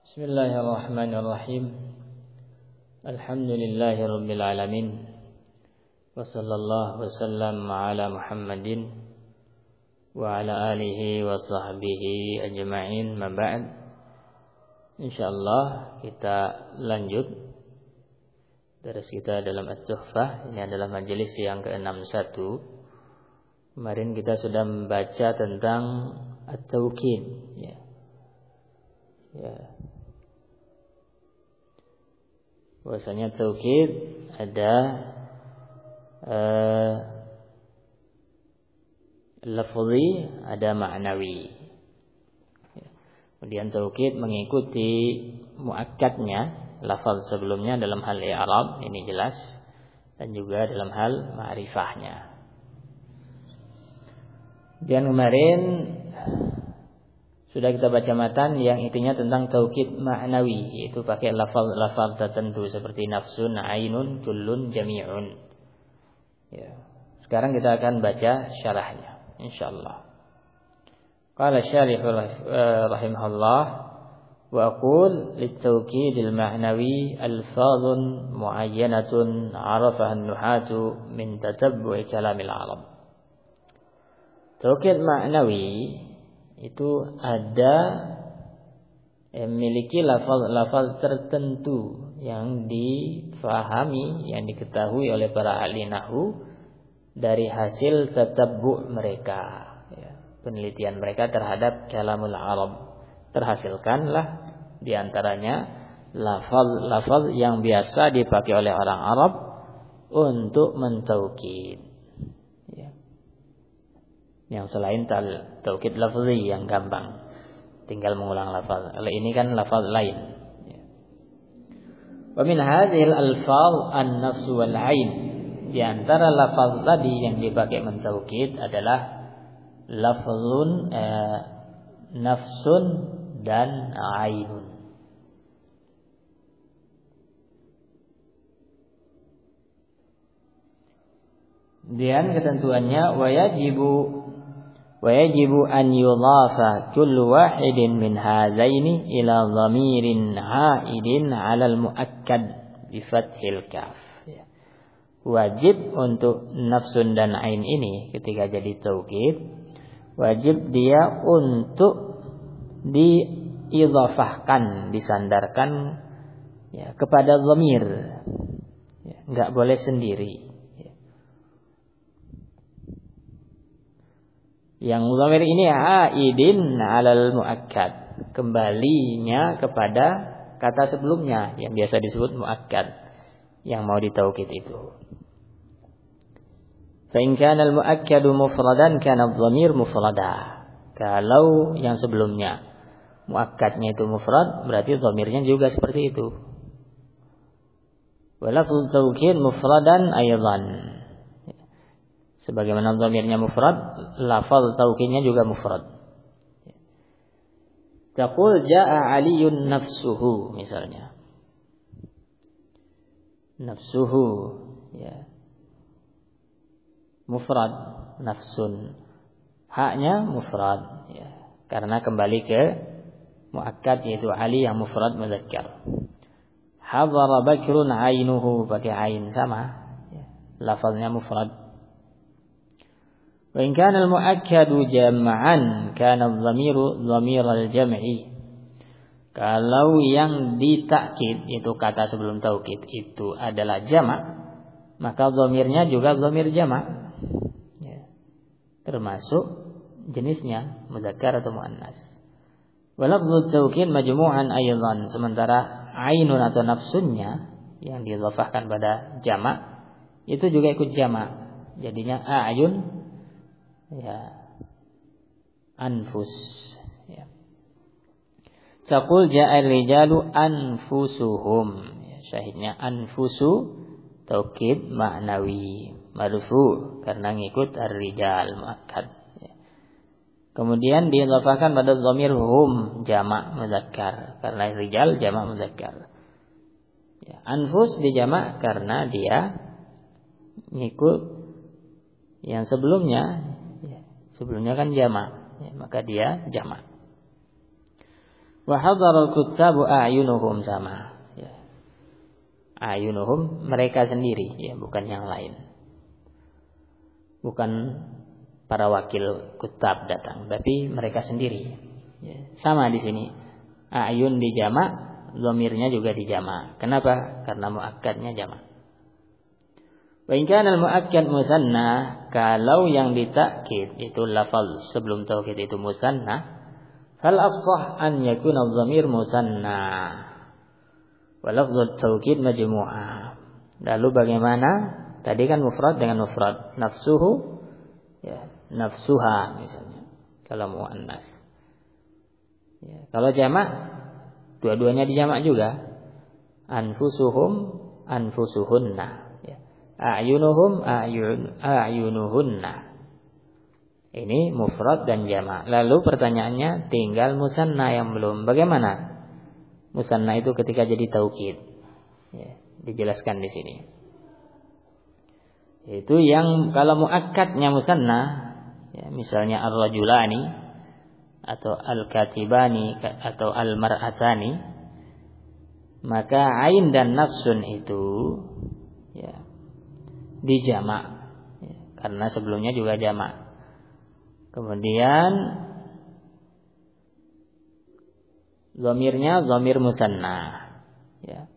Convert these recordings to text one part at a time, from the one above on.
Bismillahirrahmanirrahim. Alhamdulillahirabbil alamin. Wa sallallahu wasallam ala Muhammadin wa ala alihi wa sahbihi ajma'in. Ma ba'd. Insyaallah kita lanjut daras kita dalam At-Tuhfah. Ini adalah majelis yang ke-61. Kemarin kita sudah membaca tentang At-Tawkid, ya. Bahwasanya taukid ada lafzi, ada ma'nawi. Kemudian taukid mengikuti muakkadnya lafaz sebelumnya dalam hal i'rab, ini jelas, dan juga dalam hal ma'rifahnya. Dan kemarin sudah kita baca matan yang intinya tentang taukid ma'nawi, yaitu pakai lafaz tertentu seperti nafsun, ainun, kullun, jami'un. Ya. Sekarang kita akan baca syarahnya insyaallah. Qala syarih rahimahullah wa aqul lit-taukidil ma'nawi alfazun muayyanatun 'arafaha an-nuhatu min tatabbu'i kalamil 'arab. Taukid ma'nawi itu ada memiliki lafaz-lafaz tertentu yang difahami, yang diketahui oleh para ahli nahwu dari hasil tatabbu' mereka, ya, penelitian mereka terhadap kalamul Arab. Terhasilkanlah diantaranya lafaz-lafaz yang biasa dipakai oleh orang Arab untuk mentaukid. Yang selain taukid lafzi yang gampang, tinggal mengulang lafaz. Kalau ini kan lafaz lain. Wa min hadhil alfaz an-nafs wal 'ain. Di antara lafaz tadi yang dipakai mentaukid adalah lafzun nafsun dan 'ainun. Dan ketentuannya wajibu an yudhafa kullu wahidin min hadzaini ila dhamirin 'aidin 'alal muakkad bi fathil kaf. Wajib untuk nafsun dan ain ini ketika jadi taukid, wajib dia untuk diidhafahkan, disandarkan, ya, kepada dhamir. Ya, enggak boleh sendiri. Yang dhamir ini aidin 'alal muakkad, kembalinya kepada kata sebelumnya yang biasa disebut muakkad, yang mau ditaukid itu. Fa in kana al muakkadu mufradan kana adh-dhamir mufrada. Kalau yang sebelumnya muakkadnya itu mufrad, berarti dhamirnya juga seperti itu. Wa lafdhu taukid mufradan aidan. Sebagaimana dhamirnya mufrad, lafaz taukidnya juga mufrad. Taqul jaa aliyun nafsuhu misalnya. Nafsuhu, ya. Mufrad, nafsun. Haknya mufrad, ya. Karena kembali ke muakkad yaitu ali yang mufrad mudzakkar. Hadara Bakrun ainuhu, pakai ain sama, ya. Lafaznya mufrad. Wa in kana al-muakkadu jam'an kana adh-dhamiru dhamir al-jam'i. Kalau yang ditakkid itu kata sebelum taukid itu adalah jamak, maka dhamirnya juga dhamir jamak. Ya. Termasuk jenisnya mudzakkar atau muannas. Wa lafdhu taukid majmu'an aidan, sementara ainun atau nafsunnya yang diidhafahkan pada jamak itu juga ikut jamak. Jadinya a'yun, ya, anfus, ya. Taqul ja'al rijalu anfusuhum, ya, syahidnya anfusu taukid ma'nawi marfu karena ngikut ar-rijal muakkad, ya. Kemudian diidhafahkan pada dhamir hum jamak mudzakkar karena rijal jamak mudzakkar, ya. Anfus dijamak karena dia ngikut yang sebelumnya. Sebelumnya kan jamak, ya, maka dia jamak. Wa hadaral kuttabu a'yunuhum, sama. Ya. A'yunuhum mereka sendiri, ya, bukan yang lain. Bukan para wakil kutab datang, tapi mereka sendiri. Ya. Sama di sini. A'yun di jamak, dhamirnya juga di jamak. Kenapa? Karena muakkadnya jamak. Wa in kana al-muakkad musanna, kalau yang ditakkid itu lafaz sebelum taukid itu musanna, fal afsah an yakuna adh-dhamir musanna wa lafdhu at-taukid majmu'a. Lalu bagaimana? Tadi kan mufrad dengan mufrad, nafsuhu, ya, nafsuha misalnya kalau muannas. Ya, kalau jamak dua-duanya dijamak juga. Anfusuhum, anfusuhunna. A'yunuhum a'yunuhunna. Ini mufrad dan jamak. Lalu pertanyaannya tinggal musanna yang belum. Bagaimana? Musanna itu ketika jadi taukid. Ya, dijelaskan di sini. Itu yang kalau muakkadnya musanna, ya, misalnya ar-rajulani atau al-katibani atau al-mar'atani, maka ain dan nafsun itu, ya, dijamak, ya, karena sebelumnya juga jamak. Kemudian dhamirnya dhamir musanna, ya.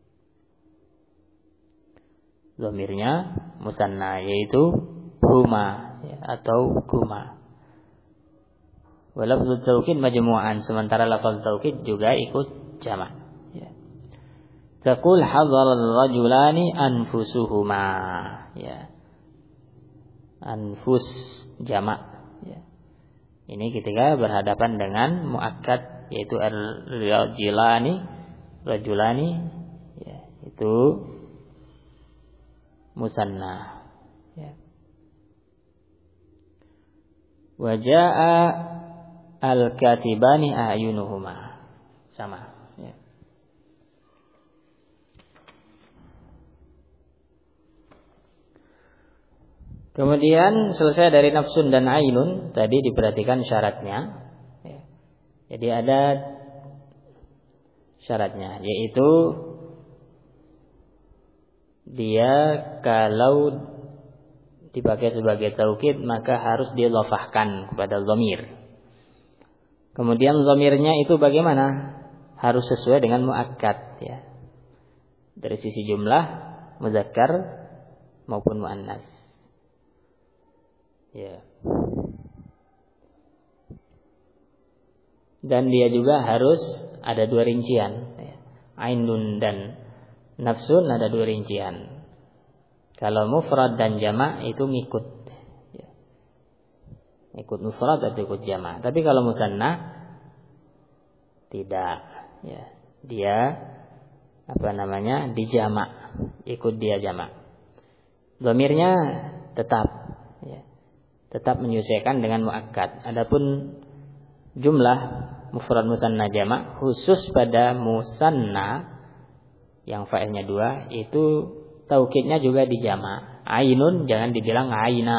Dhamirnya musanna yaitu huma, ya, atau kuma. Wa lafdhu taukid majmu'an, sementara lafaz taukid juga ikut jamak, ya. Taqul hadara ar-rajulani anfusuhuma, ya. Anfus jamak, ya. Ini ketika berhadapan dengan muakkad yaitu ar-rajulani, ya, itu musanna, ya. Wa jaa al-katibani a'yunuhuma, sama, ya. Kemudian selesai dari nafsun dan ainun, tadi diperhatikan syaratnya. Jadi ada syaratnya, yaitu dia kalau dipakai sebagai taukid maka harus dilafahkan kepada dhamir. Kemudian dhamirnya itu bagaimana? Harus sesuai dengan muakkad, ya. Dari sisi jumlah muzakkar maupun muannas. Ya. Dan dia juga harus ada dua rincian, ya. Ainun dan nafsun ada dua rincian. Kalau mufrad dan jamak itu ngikut, ya. Ikut mufrad atau ikut jamak. Tapi kalau musanna tidak, ya. Dia dijamak, ikut dia jamak. Dhamirnya tetap, ya. Tetap menyesuaikan dengan muakkad. Adapun jumlah mufrad musanna jamak khusus pada musanna yang fa'ilnya dua itu taukidnya juga dijamak. Ainun jangan dibilang aina.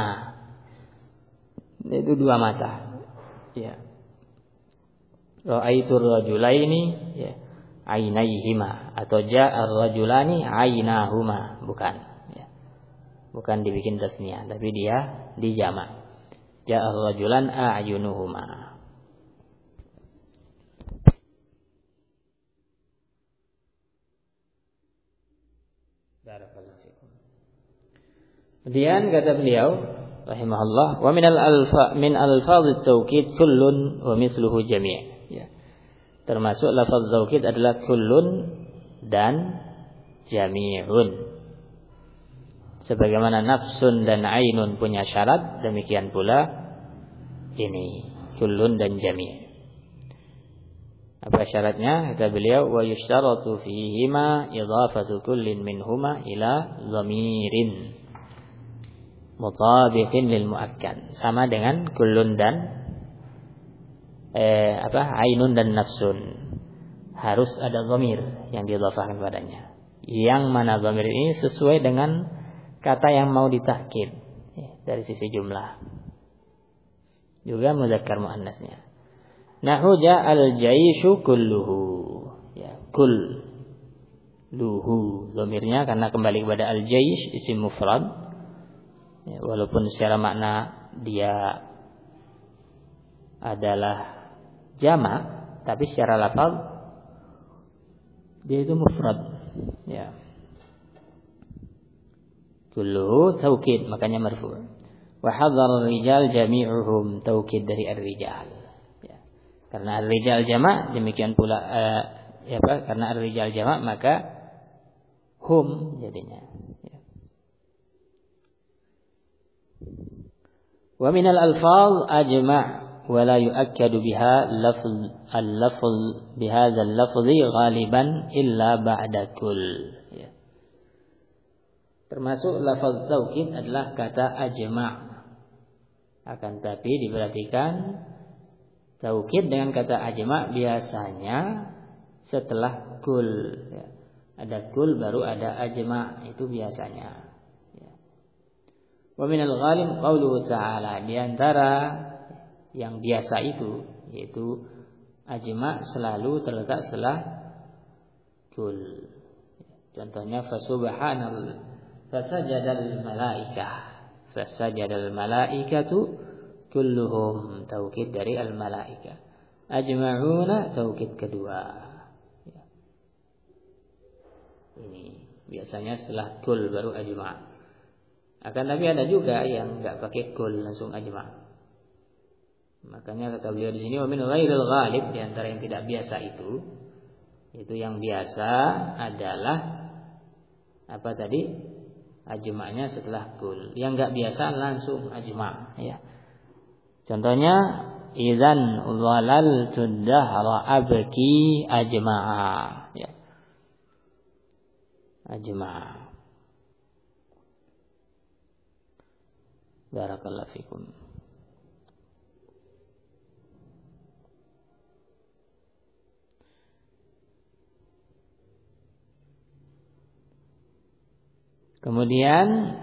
Itu dua mata. Ya. Ra'aitur rajulaini, ya, ainaihima, atau ja'ar rajulani ainahuma, bukan, ya. Bukan dibikin tasniyah, tapi dia dijamak. Ja'ar rajulan a'yunuhuma. Kemudian kata beliau rahimahullah, wa min alfaz at-taukid kullun wa misluhu jami', ya. Termasuk lafaz taukid adalah kullun dan jami'un. Sebagaimana nafsun dan ainun punya syarat, demikian pula ini kullun dan jami'. Apa syaratnya? Kata beliau, wa yushtaratu fihima idhafatu kullin minhuma ila dhamirin mutabiqin lil muakkad. Sama dengan kullun dan ainun dan nafsun. Harus ada dhamir yang diidhafahkan padanya. Yang mana dhamir ini sesuai dengan kata yang mau ditahkid, dari sisi jumlah. Juga muzakkar muannasnya. Nahu ja'al jaishu kulluhu. Ya, kulluhu. Dhamirnya karena kembali kepada al-jaish isim mufrad. Ya, walaupun secara makna dia adalah jamak, tapi secara lafaz dia itu mufrad. Ya. Kulluhu taukid, makanya marfu'. Wa hadzal rijal jami'uhum, taukid dari ar-rijal. Ya. Karena ar-rijal jamak, demikian pula karena ar-rijal jamak maka hum jadinya. Ya. Wa minal alfaz ajma' wa la yu'akkadu biha al-lafz bihadzal lafzi ghaliban illa ba'da kull. Ya. Termasuk lafaz taukid adalah kata ajma'. Akan tapi diperhatikan taukid dengan kata ajma' biasanya setelah kul. Ya. Ada kul baru ada ajma', itu biasanya. Ya. Wa minal ghalib qauluhu ta'ala, di antara yang biasa itu yaitu ajma' selalu terletak setelah kul. Contohnya fasajadal malaikatu kulluhum, taukid dari al malaika. Ajma'una taukid kedua. Ya. Ini biasanya setelah kul baru ajma'. Akan tapi ada juga yang enggak pakai kul langsung ajma'. Makanya kata beliau di sini wa min ghairil ghalib, di antara yang tidak biasa itu yang biasa adalah apa tadi? Ajma'nya setelah kul. Yang enggak biasa langsung ajma', ya. Contohnya idzan dhalaltu dahra abki ajma'a, ya. Ajma'a. Barakallahu fikum. Kemudian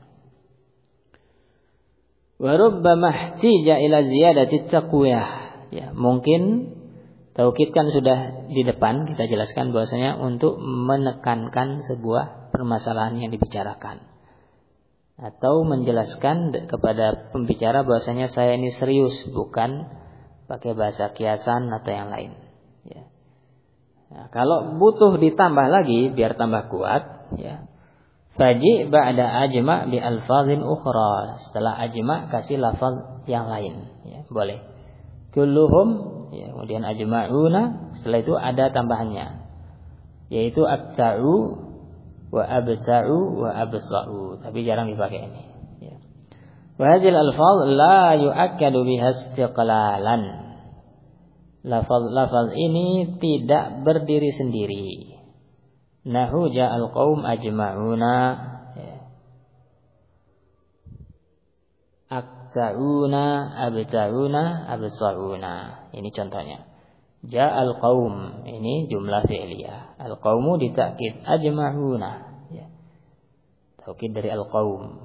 wa rubbama ihtija ila ziyadati taqwiyah. Ya, mungkin taukid kan sudah di depan kita jelaskan bahwasanya untuk menekankan sebuah permasalahan yang dibicarakan atau menjelaskan kepada pembicara bahwasanya saya ini serius, bukan pakai bahasa kiasan atau yang lain. Ya. Nah, kalau butuh ditambah lagi biar tambah kuat, ya. Faji ba'da ajma' bi alfazin ukhra. Setelah ajma' kasih lafaz yang lain, ya, boleh. Kulluhum, ya, kemudian ajma'una, setelah itu ada tambahannya, yaitu abta'u wa abta'u wa absa'u, tapi jarang dipakai ini, ya. Wa hadhil alfaz la yu'akkadu biha istiqlalan. Lafaz ini tidak berdiri sendiri. Nahu ja'al qaum ajma'una, ya. Akta'una, abta'una, absa'una. Ini contohnya. Ja'al qaum, ini jumlah fi'liyah. Al-qaumu ditakkid ajma'una, ya. Taukid dari al-qaum.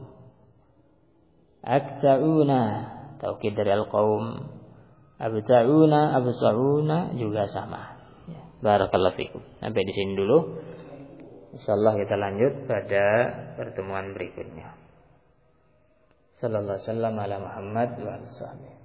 Akta'una, taukid dari al-qaum. Abta'una, absa'una juga sama. Ya. Barakallahu fikum. Sampai di sini dulu. Insyaallah kita lanjut pada pertemuan berikutnya. Sallallahu alaihi wasallam ala Muhammad wa alihi.